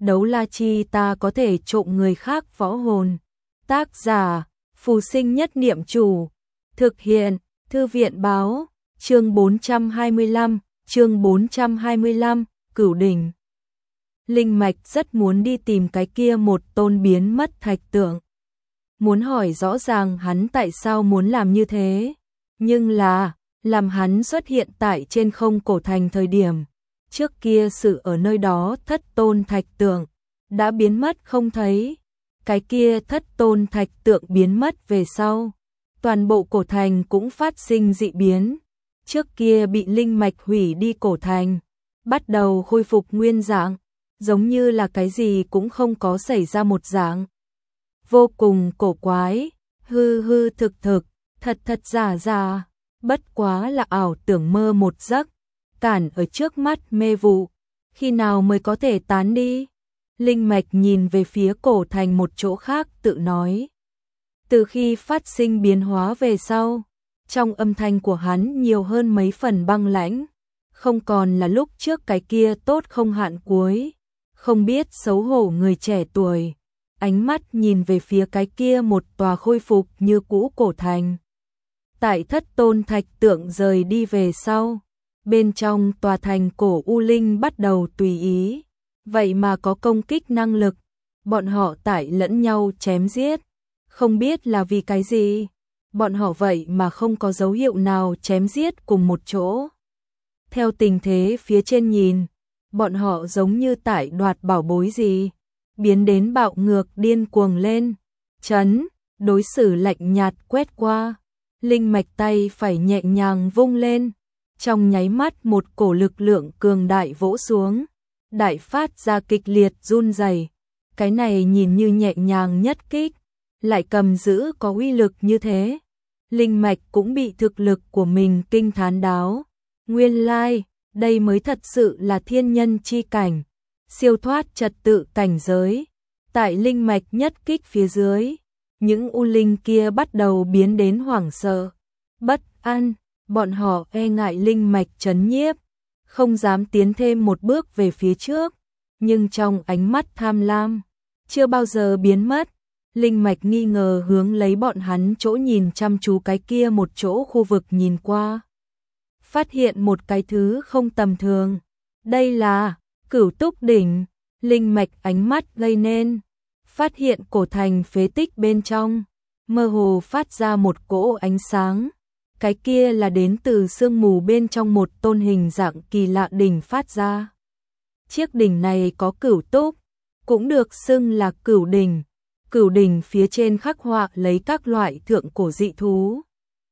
đấu la chi ta có thể trộm người khác võ hồn. Tác giả, Phù Sinh Nhất Niệm Chủ. Thực hiện, Thư viện báo, chương 425, Cửu Đỉnh. Linh Mạch rất muốn đi tìm cái kia một tôn biến mất thạch tượng. Muốn hỏi rõ ràng hắn tại sao muốn làm như thế. Nhưng là, làm hắn xuất hiện tại trên không cổ thành thời điểm. Trước kia sự ở nơi đó thất tôn thạch tượng đã biến mất không thấy. Cái kia thất tôn thạch tượng biến mất về sau. Toàn bộ cổ thành cũng phát sinh dị biến. Trước kia bị linh mạch hủy đi cổ thành, bắt đầu khôi phục nguyên dạng, giống như là cái gì cũng không có xảy ra một dạng. Vô cùng cổ quái, hư hư thực thực, thật thật giả giả, bất quá là ảo tưởng mơ một giấc, cản ở trước mắt mê vụ, khi nào mới có thể tán đi? Linh mạch nhìn về phía cổ thành một chỗ khác tự nói. Từ khi phát sinh biến hóa về sau, trong âm thanh của hắn nhiều hơn mấy phần băng lãnh, không còn là lúc trước cái kia tốt không hạn cuối, không biết xấu hổ người trẻ tuổi, ánh mắt nhìn về phía cái kia một tòa khôi phục như cũ cổ thành. Tại thất tôn thạch tượng rời đi về sau, bên trong tòa thành cổ U Linh bắt đầu tùy ý, vậy mà có công kích năng lực, bọn họ tại lẫn nhau chém giết, không biết là vì cái gì, bọn họ vậy mà không có dấu hiệu nào chém giết cùng một chỗ. Theo tình thế phía trên nhìn, bọn họ giống như tại đoạt bảo bối gì, biến đến bạo ngược điên cuồng lên. Chấn, đối xử lạnh nhạt quét qua, linh mạch tay phải nhẹ nhàng vung lên, trong nháy mắt một cổ lực lượng cường đại vỗ xuống, đại phát ra kịch liệt run rẩy. Cái này nhìn như nhẹ nhàng nhất kích, lại cầm giữ có uy lực như thế. Linh mạch cũng bị thực lực của mình kinh thán đáo. Nguyên lai, đây mới thật sự là thiên nhân chi cảnh, siêu thoát trật tự cảnh giới. Tại linh mạch nhất kích phía dưới, những u linh kia bắt đầu biến đến hoảng sợ, bất an, bọn họ e ngại linh mạch trấn nhiếp, không dám tiến thêm một bước về phía trước, nhưng trong ánh mắt tham lam, chưa bao giờ biến mất. Linh mạch nghi ngờ hướng lấy bọn hắn chỗ nhìn chăm chú cái kia một chỗ khu vực nhìn qua. Phát hiện một cái thứ không tầm thường. Đây là Cửu Túc Đỉnh. Linh mạch ánh mắt gây nên. Phát hiện cổ thành phế tích bên trong. Mơ hồ phát ra một cỗ ánh sáng. Cái kia là đến từ sương mù bên trong một tôn hình dạng kỳ lạ đỉnh phát ra. Chiếc đỉnh này có cửu túc, cũng được xưng là cửu đỉnh. Cửu đỉnh phía trên khắc họa lấy các loại thượng cổ dị thú.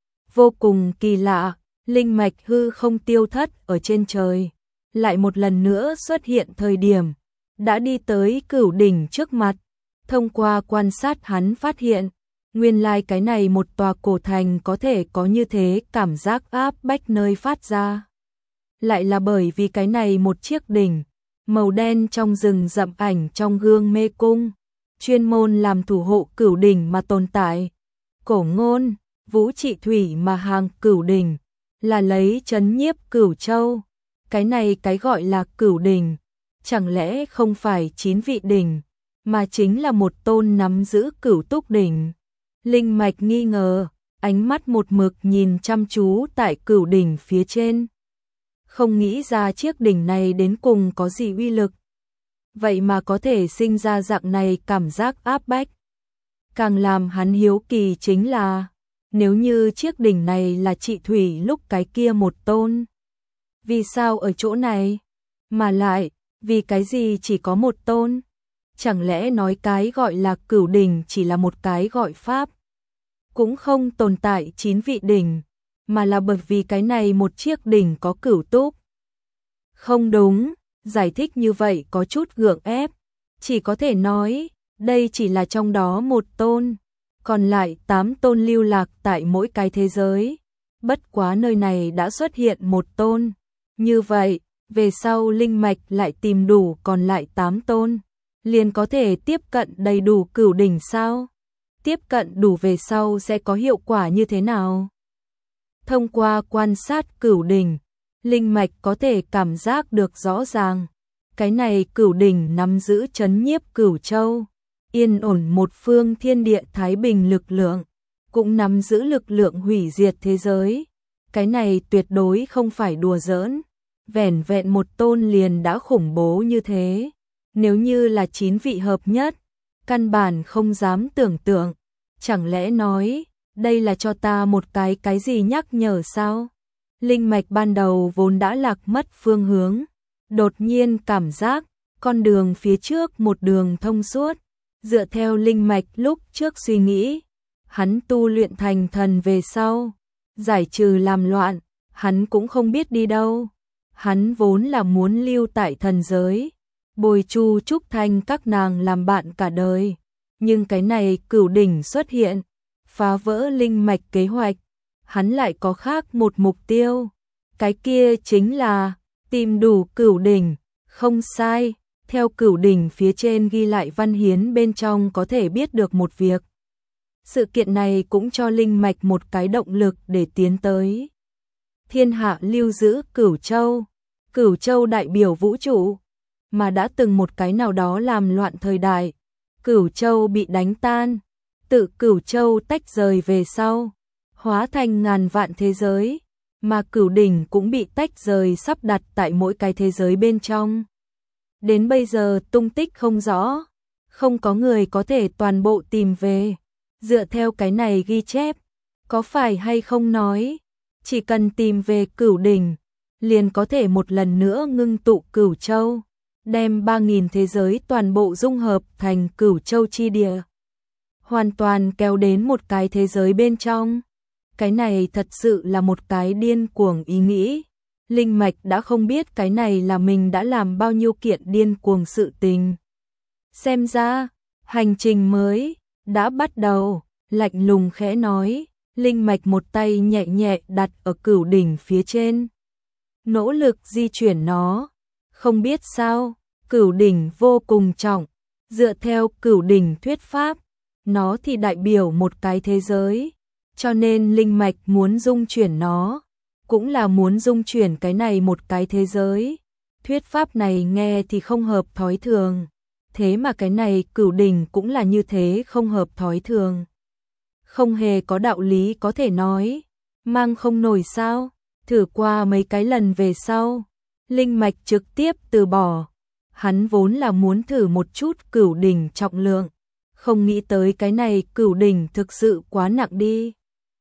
Vô cùng kỳ lạ, linh mạch hư không tiêu thất ở trên trời. Lại một lần nữa xuất hiện thời điểm, đã đi tới cửu đỉnh trước mặt. Thông qua quan sát hắn phát hiện, nguyên lai cái này một tòa cổ thành có thể có như thế cảm giác áp bách nơi phát ra. Lại là bởi vì cái này một chiếc đỉnh, màu đen trong rừng rậm ảnh trong gương mê cung. Chuyên môn làm thủ hộ cửu đỉnh mà tồn tại. Cổ ngôn, vũ trị thủy mà hàng cửu đỉnh, là lấy trấn nhiếp cửu châu. Cái này cái gọi là cửu đỉnh, chẳng lẽ không phải 9 vị đỉnh, mà chính là một tôn nắm giữ cửu túc đỉnh. Linh mạch nghi ngờ, ánh mắt một mực nhìn chăm chú tại cửu đỉnh phía trên. Không nghĩ ra chiếc đỉnh này đến cùng có gì uy lực. Vậy mà có thể sinh ra dạng này cảm giác áp bách. Càng làm hắn hiếu kỳ chính là, nếu như chiếc đỉnh này là trị thủy lúc cái kia một tôn. Vì sao ở chỗ này? Mà lại, vì cái gì chỉ có một tôn? Chẳng lẽ nói cái gọi là cửu đỉnh chỉ là một cái gọi pháp? Cũng không tồn tại 9 vị đỉnh, mà là bởi vì cái này một chiếc đỉnh có cửu túc. Không đúng. Giải thích như vậy có chút gượng ép, chỉ có thể nói, đây chỉ là trong đó một tôn, còn lại 8 tôn lưu lạc tại mỗi cái thế giới. Bất quá nơi này đã xuất hiện một tôn, như vậy, về sau linh mạch lại tìm đủ còn lại 8 tôn, liền có thể tiếp cận đầy đủ cửu đỉnh sao? Tiếp cận đủ về sau sẽ có hiệu quả như thế nào? Thông qua quan sát cửu đỉnh, linh mạch có thể cảm giác được rõ ràng, Cái này Cửu đỉnh nắm giữ trấn nhiếp Cửu Châu, yên ổn một phương thiên địa thái bình lực lượng, cũng nắm giữ lực lượng hủy diệt thế giới. Cái này tuyệt đối không phải đùa giỡn, vẻn vẹn một tôn liền đã khủng bố như thế. Nếu như là 9 vị hợp nhất, căn bản không dám tưởng tượng. Chẳng lẽ nói, đây là cho ta một cái gì nhắc nhở sao? Linh mạch ban đầu vốn đã lạc mất phương hướng, đột nhiên cảm giác con đường phía trước một đường thông suốt. Dựa theo linh mạch lúc trước suy nghĩ, hắn tu luyện thành thần về sau, giải trừ làm loạn, hắn cũng không biết đi đâu. Hắn vốn là muốn lưu tại thần giới, bồi Chu Trúc Thanh các nàng làm bạn cả đời. Nhưng cái này Cửu đỉnh xuất hiện, phá vỡ linh mạch kế hoạch, hắn lại có khác một mục tiêu. Cái kia chính là tìm đủ Cửu đỉnh, không sai. Theo Cửu đỉnh phía trên ghi lại văn hiến bên trong có thể biết được một việc. Sự kiện này cũng cho linh mạch một cái động lực để tiến tới. Thiên hạ lưu giữ Cửu Châu. Cửu Châu đại biểu vũ trụ, mà đã từng một cái nào đó làm loạn thời đại, Cửu Châu bị đánh tan, tự Cửu Châu tách rời về sau, hóa thành ngàn vạn thế giới, mà Cửu đỉnh cũng bị tách rời sắp đặt tại mỗi cái thế giới bên trong. Đến bây giờ tung tích không rõ, không có người có thể toàn bộ tìm về. Dựa theo cái này ghi chép, có phải hay không nói, chỉ cần tìm về Cửu đỉnh, liền có thể một lần nữa ngưng tụ Cửu Châu, đem 3.000 thế giới toàn bộ dung hợp thành Cửu Châu chi địa, hoàn toàn kéo đến một cái thế giới bên trong. Cái này thật sự là một cái điên cuồng ý nghĩ. Linh mạch đã không biết cái này là mình đã làm bao nhiêu kiện điên cuồng sự tình. Xem ra, hành trình mới đã bắt đầu, lạnh lùng khẽ nói, linh mạch một tay nhẹ nhẹ đặt ở Cửu đỉnh phía trên, nỗ lực di chuyển nó. Không biết sao, Cửu đỉnh vô cùng trọng, dựa theo Cửu đỉnh thuyết pháp, nó thì đại biểu một cái thế giới, cho nên linh mạch muốn dung chuyển nó, cũng là muốn dung chuyển cái này một cái thế giới. Thuyết pháp này nghe thì không hợp thói thường, thế mà cái này Cửu đỉnh cũng là như thế không hợp thói thường. Không hề có đạo lý có thể nói, mang không nổi sao. Thử qua mấy cái lần về sau, linh mạch trực tiếp từ bỏ. Hắn vốn là muốn thử một chút Cửu đỉnh trọng lượng, không nghĩ tới cái này Cửu đỉnh thực sự quá nặng đi.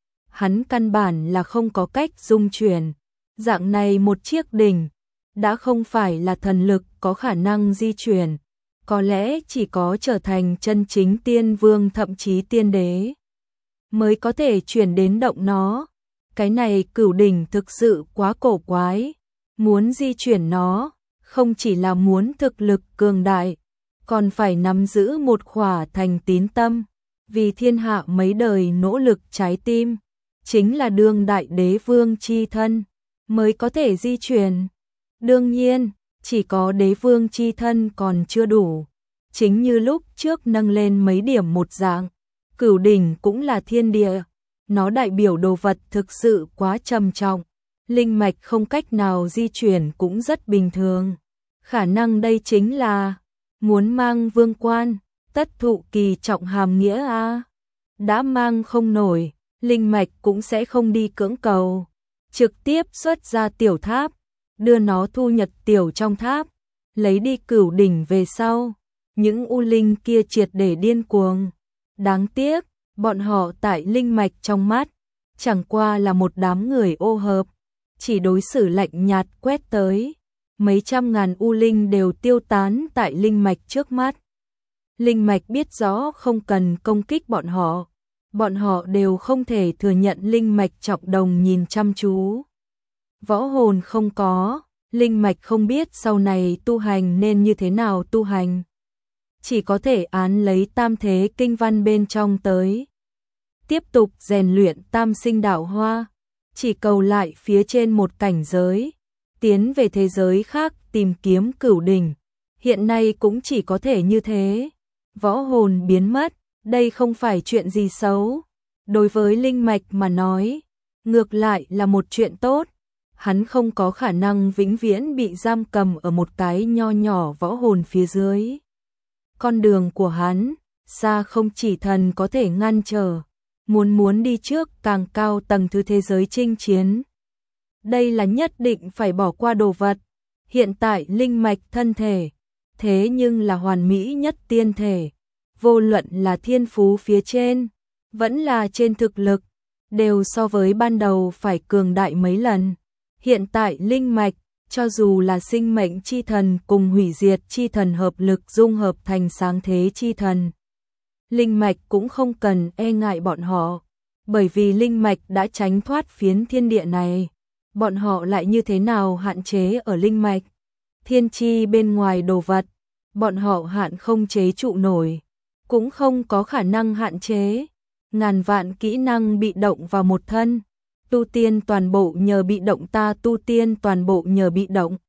Hắn căn bản là không có cách dung chuyển, dạng này một chiếc đỉnh, đã không phải là thần lực có khả năng di chuyển, có lẽ chỉ có trở thành chân chính tiên vương thậm chí tiên đế, mới có thể chuyển đến động nó. Cái này Cửu đỉnh thực sự quá cổ quái, muốn di chuyển nó, không chỉ là muốn thực lực cường đại, còn phải nắm giữ một khỏa thành tín tâm, vì thiên hạ mấy đời nỗ lực trái tim, chính là đương đại đế vương chi thân, mới có thể di chuyển. Đương nhiên, chỉ có đế vương chi thân còn chưa đủ, chính như lúc trước nâng lên mấy điểm một dạng, Cửu đỉnh cũng là thiên địa, nó đại biểu đồ vật thực sự quá trầm trọng, linh mạch không cách nào di chuyển cũng rất bình thường. Khả năng đây chính là muốn mang vương quan, tất thụ kỳ trọng hàm nghĩa a. Đã mang không nổi, linh mạch cũng sẽ không đi cưỡng cầu, trực tiếp xuất ra tiểu tháp, đưa nó thu nhật tiểu trong tháp, lấy đi Cửu đỉnh về sau, những u linh kia triệt để điên cuồng. Đáng tiếc, bọn họ tại linh mạch trong mắt, chẳng qua là một đám người ô hợp, chỉ đối xử lạnh nhạt quét tới, mấy trăm ngàn u linh đều tiêu tán tại linh mạch trước mắt. Linh mạch biết rõ không cần công kích bọn họ đều không thể thừa nhận linh mạch trọng đồng nhìn chăm chú. Võ hồn không có, linh mạch không biết sau này tu hành nên như thế nào tu hành. Chỉ có thể án lấy tam thế kinh văn bên trong tới. Tiếp tục rèn luyện tam sinh đạo hoa, chỉ cầu lại phía trên một cảnh giới, tiến về thế giới khác tìm kiếm Cửu đỉnh. Hiện nay cũng chỉ có thể như thế. Võ hồn biến mất, đây không phải chuyện gì xấu. Đối với linh mạch mà nói, ngược lại là một chuyện tốt. hắn không có khả năng vĩnh viễn bị giam cầm ở một cái nho nhỏ võ hồn phía dưới. Con đường của hắn, xa không chỉ thần có thể ngăn trở, muốn đi trước càng cao tầng thứ thế giới chinh chiến. Đây là nhất định phải bỏ qua đồ vật. Hiện tại linh mạch thân thể, thế nhưng là hoàn mỹ nhất tiên thể, vô luận là thiên phú phía trên, vẫn là trên thực lực, đều so với ban đầu phải cường đại mấy lần. Hiện tại linh mạch, cho dù là sinh mệnh chi thần cùng hủy diệt chi thần hợp lực dung hợp thành sáng thế chi thần, linh mạch cũng không cần e ngại bọn họ, bởi vì linh mạch đã tránh thoát phiến thiên địa này. Bọn họ lại như thế nào hạn chế ở linh mạch? Thiên chi bên ngoài đồ vật, bọn họ hạn không chế trụ nổi, cũng không có khả năng hạn chế. Ngàn vạn kỹ năng bị động vào một thân, tu tiên toàn bộ nhờ bị động, ta tu tiên toàn bộ nhờ bị động.